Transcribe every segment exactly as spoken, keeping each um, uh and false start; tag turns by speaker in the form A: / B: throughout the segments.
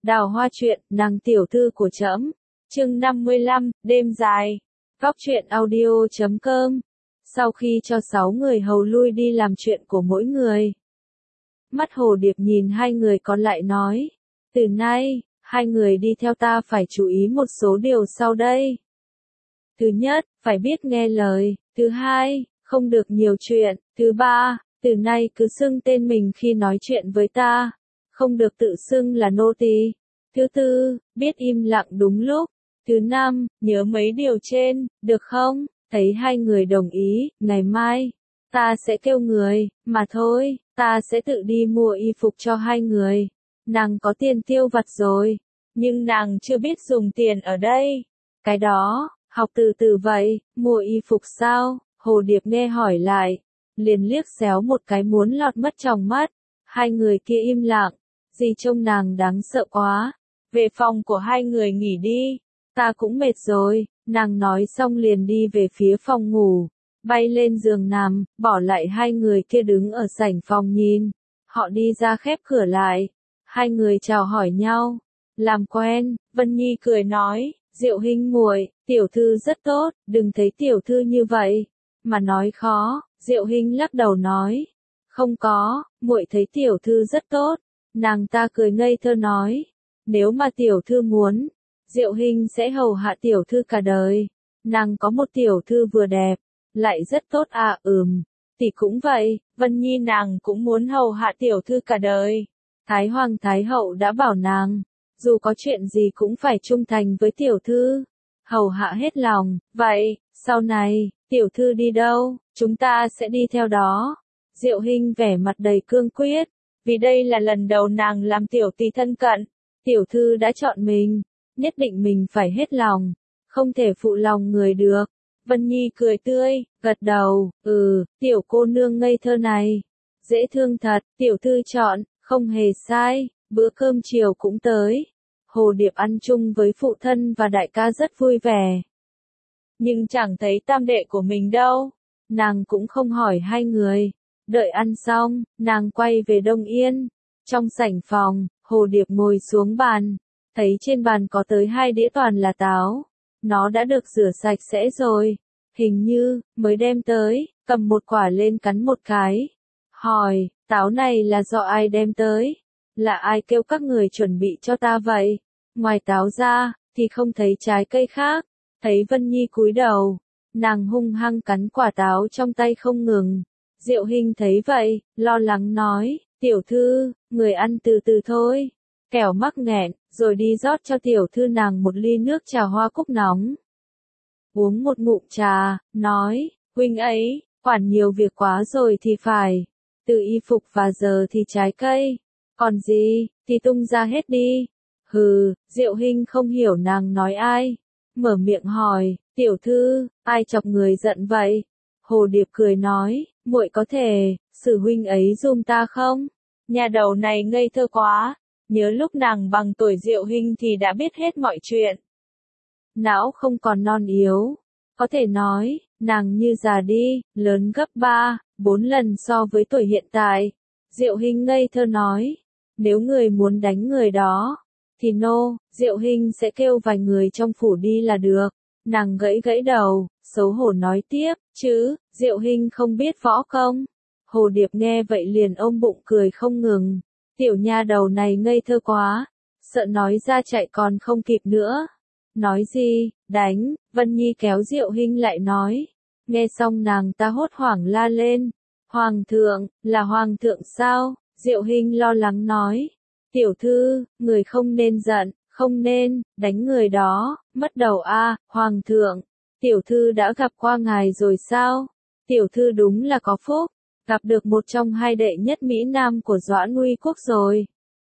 A: Đào Hoa truyện, nàng tiểu thư của trẫm. Chương năm mươi lăm, đêm dài. Góc truyện audio chấm com. Sau khi cho sáu người hầu lui đi làm chuyện của mỗi người, mắt Hồ Điệp nhìn hai người còn lại nói, từ nay, hai người đi theo ta phải chú ý một số điều sau đây. Thứ nhất, phải biết nghe lời. Thứ hai, không được nhiều chuyện. Thứ ba, từ nay cứ xưng tên mình khi nói chuyện với ta, không được tự xưng là nô tỳ. Thứ tư, biết im lặng đúng lúc. Thứ năm, nhớ mấy điều trên, được không? Thấy hai người đồng ý, ngày mai, ta sẽ kêu người, mà thôi, ta sẽ tự đi mua y phục cho hai người. Nàng có tiền tiêu vặt rồi, nhưng nàng chưa biết dùng tiền ở đây. Cái đó, học từ từ vậy, mua y phục sao? Hồ Điệp nghe hỏi lại, liền liếc xéo một cái muốn lọt mất trong mắt. Hai người kia im lặng, gì trông nàng đáng sợ quá. Về phòng của hai người nghỉ đi, ta cũng mệt rồi. Nàng nói xong liền đi về phía phòng ngủ, bay lên giường nằm, bỏ lại hai người kia đứng ở sảnh phòng nhìn. Họ đi ra khép cửa lại, hai người chào hỏi nhau, làm quen. Vân Nhi cười nói, Diệu Hinh muội, tiểu thư rất tốt, đừng thấy tiểu thư như vậy mà nói khó. Diệu Hinh lắc đầu nói, không có, muội thấy tiểu thư rất tốt. Nàng ta cười ngây thơ nói, nếu mà tiểu thư muốn, Diệu Hinh sẽ hầu hạ tiểu thư cả đời. Nàng có một tiểu thư vừa đẹp, lại rất tốt à. Ừm, tỷ cũng vậy. Vân Nhi nàng cũng muốn hầu hạ tiểu thư cả đời. Thái Hoàng Thái Hậu đã bảo nàng, dù có chuyện gì cũng phải trung thành với tiểu thư, hầu hạ hết lòng. Vậy, sau này, tiểu thư đi đâu, chúng ta sẽ đi theo đó. Diệu Hinh vẻ mặt đầy cương quyết, vì đây là lần đầu nàng làm tiểu tỷ thân cận. Tiểu thư đã chọn mình, nhất định mình phải hết lòng, không thể phụ lòng người được. Vân Nhi cười tươi, gật đầu, ừ, tiểu cô nương ngây thơ này, dễ thương thật. Tiểu thư chọn, không hề sai. Bữa cơm chiều cũng tới. Hồ Điệp ăn chung với phụ thân và đại ca rất vui vẻ, nhưng chẳng thấy tam đệ của mình đâu. Nàng cũng không hỏi hai người. Đợi ăn xong, nàng quay về Đông Yên. Trong sảnh phòng, Hồ Điệp ngồi xuống bàn, thấy trên bàn có tới hai đĩa toàn là táo. Nó đã được rửa sạch sẽ rồi, hình như mới đem tới. Cầm một quả lên cắn một cái, hỏi, táo này là do ai đem tới? Là ai kêu các người chuẩn bị cho ta vậy? Ngoài táo ra, thì không thấy trái cây khác. Thấy Vân Nhi cúi đầu, nàng hung hăng cắn quả táo trong tay không ngừng. Diệu Hinh thấy vậy, lo lắng nói, tiểu thư, người ăn từ từ thôi, kẻo mắc nghẹn. Rồi đi rót cho tiểu thư nàng một ly nước trà hoa cúc nóng. Uống một ngụm trà, nói, huynh ấy, quản nhiều việc quá rồi thì phải. Từ y phục và giờ thì trái cây, còn gì, thì tung ra hết đi. Hừ. Diệu Hinh không hiểu nàng nói ai, mở miệng hỏi, tiểu thư, ai chọc người giận vậy? Hồ Điệp cười nói, muội có thể xử huynh ấy giùm ta không? Nhà đầu này ngây thơ quá, nhớ lúc nàng bằng tuổi Diệu Hinh thì đã biết hết mọi chuyện. Não không còn non yếu, có thể nói, nàng như già đi, lớn gấp ba, bốn lần so với tuổi hiện tại. Diệu Hinh ngây thơ nói, nếu người muốn đánh người đó, thì nô, Diệu Hinh sẽ kêu vài người trong phủ đi là được. Nàng gãy gãy đầu, xấu hổ nói tiếp, chứ, Diệu Hinh không biết võ công. Hồ Điệp nghe vậy liền ôm bụng cười không ngừng. Tiểu nha đầu này ngây thơ quá, sợ nói ra chạy còn không kịp nữa. Nói gì, đánh. Vân Nhi kéo Diệu Hinh lại nói. Nghe xong nàng ta hốt hoảng la lên, Hoàng thượng, là Hoàng thượng sao? Diệu Hinh lo lắng nói, tiểu thư, người không nên giận, không nên đánh người đó, mất đầu a. Hoàng thượng, tiểu thư đã gặp qua ngài rồi sao? Tiểu thư đúng là có phúc, gặp được một trong hai đệ nhất Mỹ Nam của Doãn Uy Quốc rồi.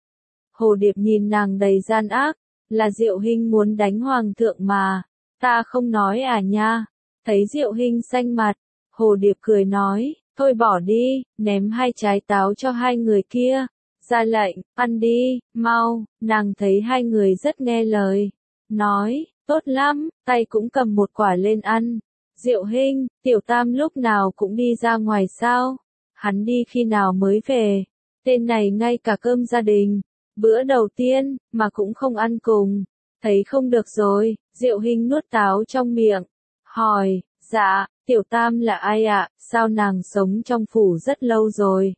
A: Hồ Điệp nhìn nàng đầy gian ác, là Diệu Hinh muốn đánh Hoàng thượng mà, ta không nói à nha. Thấy Diệu Hinh xanh mặt, Hồ Điệp cười nói, thôi bỏ đi, ném hai trái táo cho hai người kia, ra lệnh, ăn đi, mau. Nàng thấy hai người rất nghe lời, nói, tốt lắm, tay cũng cầm một quả lên ăn. Diệu Hinh, tiểu tam lúc nào cũng đi ra ngoài sao? Hắn đi khi nào mới về? Tên này ngay cả cơm gia đình Bữa đầu tiên, mà cũng không ăn cùng. Thấy không được rồi, Diệu Hinh nuốt táo trong miệng. Hỏi, dạ, Tiểu Tam là ai ạ, sao nàng sống trong phủ rất lâu rồi?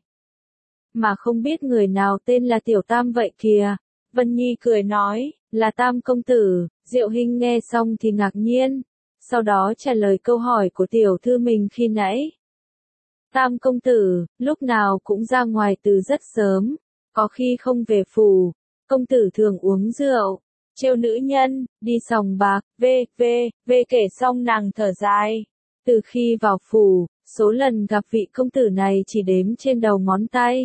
A: Mà không biết người nào tên là Tiểu Tam vậy kìa. Vân Nhi cười nói, là Tam công tử. Diệu Hinh nghe xong thì ngạc nhiên. Sau đó trả lời câu hỏi của tiểu thư mình khi nãy. Tam công tử, lúc nào cũng ra ngoài từ rất sớm, có khi không về phủ, công tử thường uống rượu, trêu nữ nhân, đi sòng bạc, vê, vê, vê kể xong nàng thở dài. Từ khi vào phủ, số lần gặp vị công tử này chỉ đếm trên đầu ngón tay.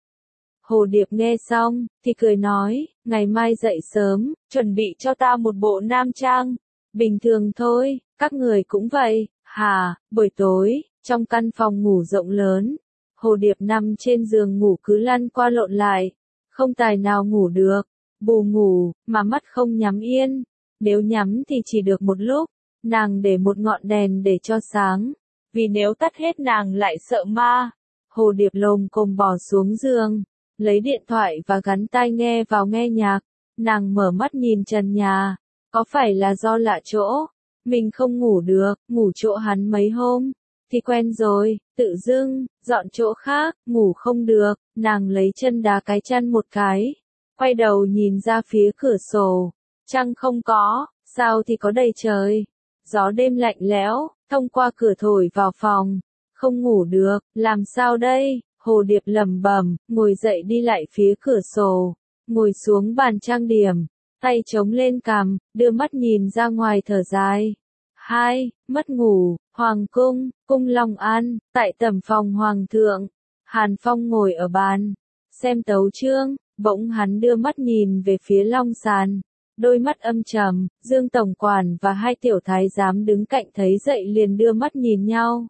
A: Hồ Điệp nghe xong, thì cười nói, ngày mai dậy sớm, chuẩn bị cho ta một bộ nam trang. Bình thường thôi, các người cũng vậy, hả, buổi tối, trong căn phòng ngủ rộng lớn, Hồ Điệp nằm trên giường ngủ cứ lăn qua lộn lại, không tài nào ngủ được, bù ngủ, mà mắt không nhắm yên, nếu nhắm thì chỉ được một lúc, nàng để một ngọn đèn để cho sáng, vì nếu tắt hết nàng lại sợ ma. Hồ Điệp lồm cồm bò xuống giường, lấy điện thoại và gắn tai nghe vào nghe nhạc, nàng mở mắt nhìn trần nhà, có phải là do lạ chỗ, mình không ngủ được, ngủ chỗ hắn mấy hôm, thì quen rồi, tự dưng, dọn chỗ khác, ngủ không được, nàng lấy chân đá cái chăn một cái, quay đầu nhìn ra phía cửa sổ, trăng không có, sao thì có đầy trời, gió đêm lạnh lẽo, thông qua cửa thổi vào phòng, không ngủ được, làm sao đây, Hồ Điệp lẩm bẩm, ngồi dậy đi lại phía cửa sổ, ngồi xuống bàn trang điểm, tay chống lên cằm, đưa mắt nhìn ra ngoài thở dài. Hai, mất ngủ, Hoàng cung, cung Long An, tại tẩm phòng Hoàng thượng, Hàn Phong ngồi ở bàn, xem tấu chương, bỗng hắn đưa mắt nhìn về phía Long sàn, đôi mắt âm trầm, Dương tổng quản và hai tiểu thái giám đứng cạnh thấy dậy liền đưa mắt nhìn nhau.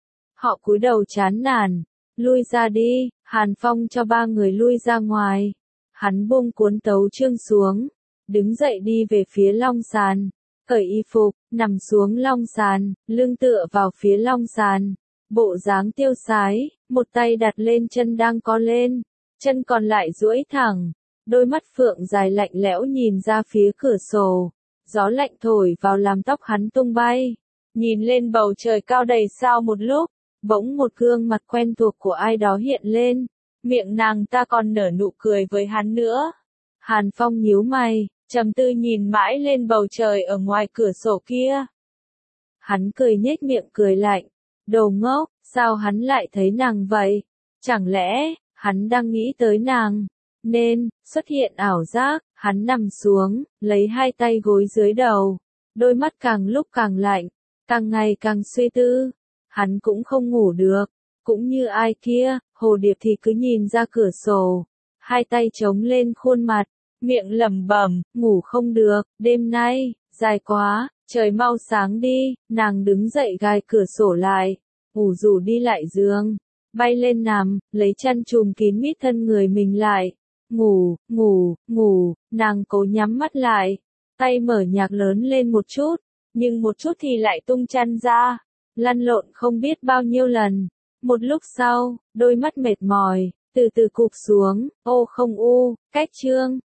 A: Họ cúi đầu chán nản, lui ra đi, Hàn Phong cho ba người lui ra ngoài, hắn buông cuốn tấu chương xuống, đứng dậy đi về phía Long sàn. Cởi y phục, nằm xuống long sàn, lưng tựa vào phía long sàn, bộ dáng tiêu sái, một tay đặt lên chân đang co lên, chân còn lại duỗi thẳng, đôi mắt phượng dài lạnh lẽo nhìn ra phía cửa sổ, gió lạnh thổi vào làm tóc hắn tung bay, nhìn lên bầu trời cao đầy sao một lúc, bỗng một gương mặt quen thuộc của ai đó hiện lên, miệng nàng ta còn nở nụ cười với hắn nữa. Hàn Phong nhíu mày, trầm tư nhìn mãi lên bầu trời ở ngoài cửa sổ kia. Hắn cười nhếch miệng cười lạnh, đồ ngốc, sao hắn lại thấy nàng vậy? Chẳng lẽ, hắn đang nghĩ tới nàng? Nên, xuất hiện ảo giác, hắn nằm xuống, lấy hai tay gối dưới đầu, đôi mắt càng lúc càng lạnh, càng ngày càng suy tư. Hắn cũng không ngủ được, cũng như ai kia, Hồ Điệp thì cứ nhìn ra cửa sổ, hai tay chống lên khuôn mặt, miệng lẩm bẩm, ngủ không được, đêm nay, dài quá, trời mau sáng đi, nàng đứng dậy gài cửa sổ lại, ngủ rủ đi lại giường, bay lên nằm, lấy chăn trùm kín mít thân người mình lại, ngủ, ngủ, ngủ, nàng cố nhắm mắt lại, tay mở nhạc lớn lên một chút, nhưng một chút thì lại tung chăn ra, lăn lộn không biết bao nhiêu lần, một lúc sau, đôi mắt mệt mỏi, từ từ cụp xuống, ô không u, cách chương.